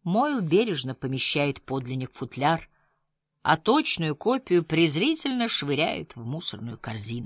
Мойл бережно помещает подлинник в футляр, а точную копию презрительно швыряет в мусорную корзину.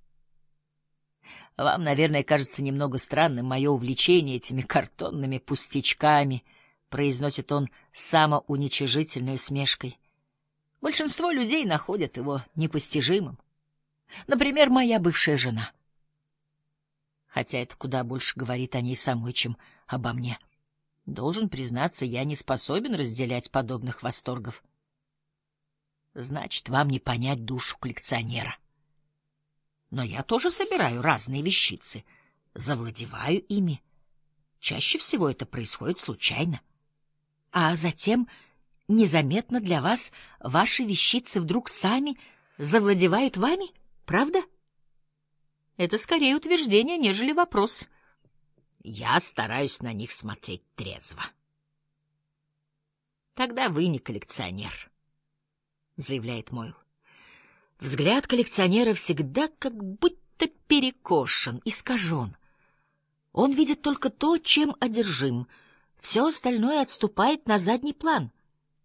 Вам, наверное, кажется немного странным мое увлечение этими картонными пустячками, произносит он с самоуничижительной усмешкой. Большинство людей находят его непостижимым. Например, моя бывшая жена. Хотя это куда больше говорит о ней самой, чем обо мне. Должен признаться, я не способен разделять подобных восторгов. Значит, вам не понять душу коллекционера. Но я тоже собираю разные вещицы, завладеваю ими. Чаще всего это происходит случайно. А затем, незаметно для вас, ваши вещицы вдруг сами завладевают вами, правда? Это скорее утверждение, нежели вопрос. Я стараюсь на них смотреть трезво. Тогда вы не коллекционер, заявляет Мойл. Взгляд коллекционера всегда как будто перекошен, искажен. Он видит только то, чем одержим. Все остальное отступает на задний план.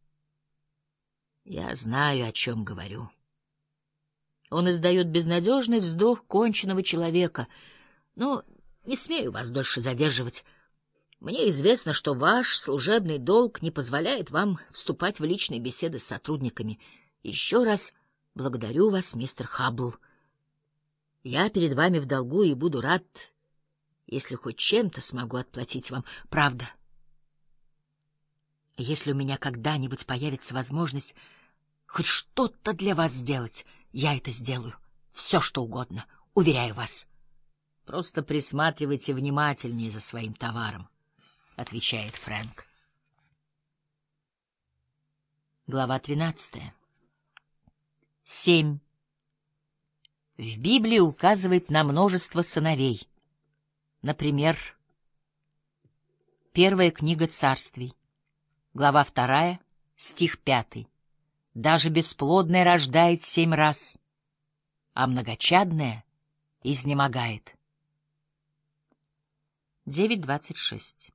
Я знаю, о чем говорю. Он издает безнадежный вздох конченого человека. Но не смею вас дольше задерживать. Мне известно, что ваш служебный долг не позволяет вам вступать в личные беседы с сотрудниками. Еще раз благодарю вас, мистер Хаббл. Я перед вами в долгу и буду рад, если хоть чем-то смогу отплатить вам. Правда. Если у меня когда-нибудь появится возможность хоть что-то для вас сделать, я это сделаю. Все, что угодно, уверяю вас. Просто присматривайте внимательнее за своим товаром, отвечает Фрэнк. Глава 13. 7. В Библии указывает на множество сыновей. Например, Первая книга Царствий, глава 2, стих 5. Даже бесплодное рождает 7 раз, а многочадное изнемогает. 9:26.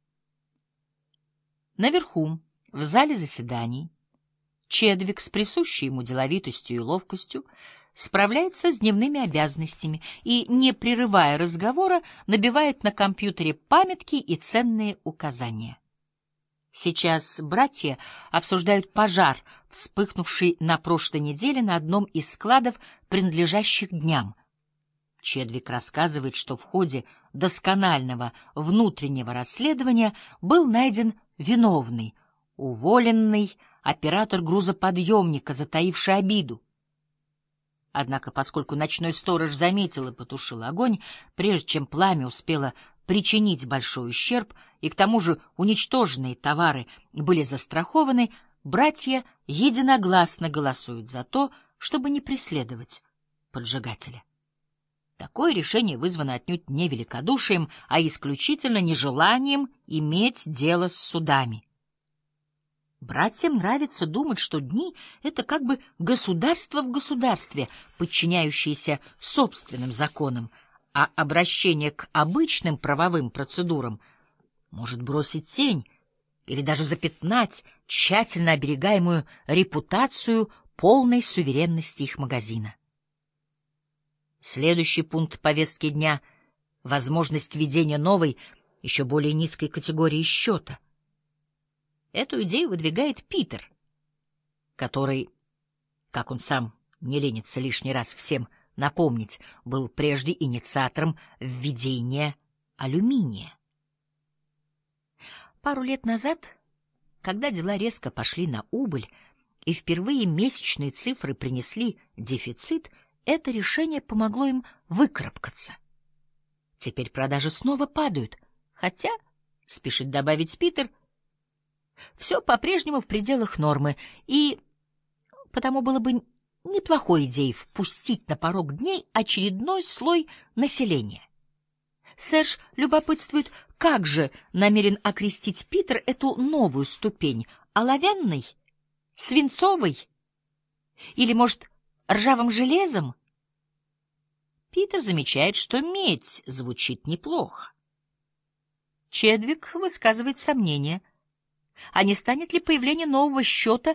Наверху, в зале заседаний, Чедвик с присущей ему деловитостью и ловкостью справляется с дневными обязанностями и, не прерывая разговора, набивает на компьютере памятки и ценные указания. Сейчас братья обсуждают пожар, вспыхнувший на прошлой неделе на одном из складов, принадлежащих дням. Чедвик рассказывает, что в ходе досконального внутреннего расследования был найден виновный, уволенный оператор грузоподъемника, затаивший обиду. Однако, поскольку ночной сторож заметил и потушил огонь, прежде чем пламя успело причинить большой ущерб, и к тому же уничтоженные товары были застрахованы, братья единогласно голосуют за то, чтобы не преследовать поджигателя. Такое решение вызвано отнюдь не великодушием, а исключительно нежеланием иметь дело с судами. Братьям нравится думать, что дни — это как бы государство в государстве, подчиняющееся собственным законам, а обращение к обычным правовым процедурам может бросить тень или даже запятнать тщательно оберегаемую репутацию полной суверенности их магазина. Следующий пункт повестки дня — возможность введения новой, еще более низкой категории счета. Эту идею выдвигает Питер, который, как он сам не ленится лишний раз всем напомнить, был прежде инициатором введения алюминия. Пару лет назад, когда дела резко пошли на убыль и впервые месячные цифры принесли дефицит, это решение помогло им выкарабкаться. Теперь продажи снова падают, хотя, спешит добавить Питер, все по-прежнему в пределах нормы, и потому было бы неплохой идеей впустить на порог дней очередной слой населения. Серж любопытствует, как же намерен окрестить Питер эту новую ступень: оловянной, свинцовой или, может, ржавым железом? Питер замечает, что медь звучит неплохо. Чедвик высказывает сомнение. А не станет ли появление нового счета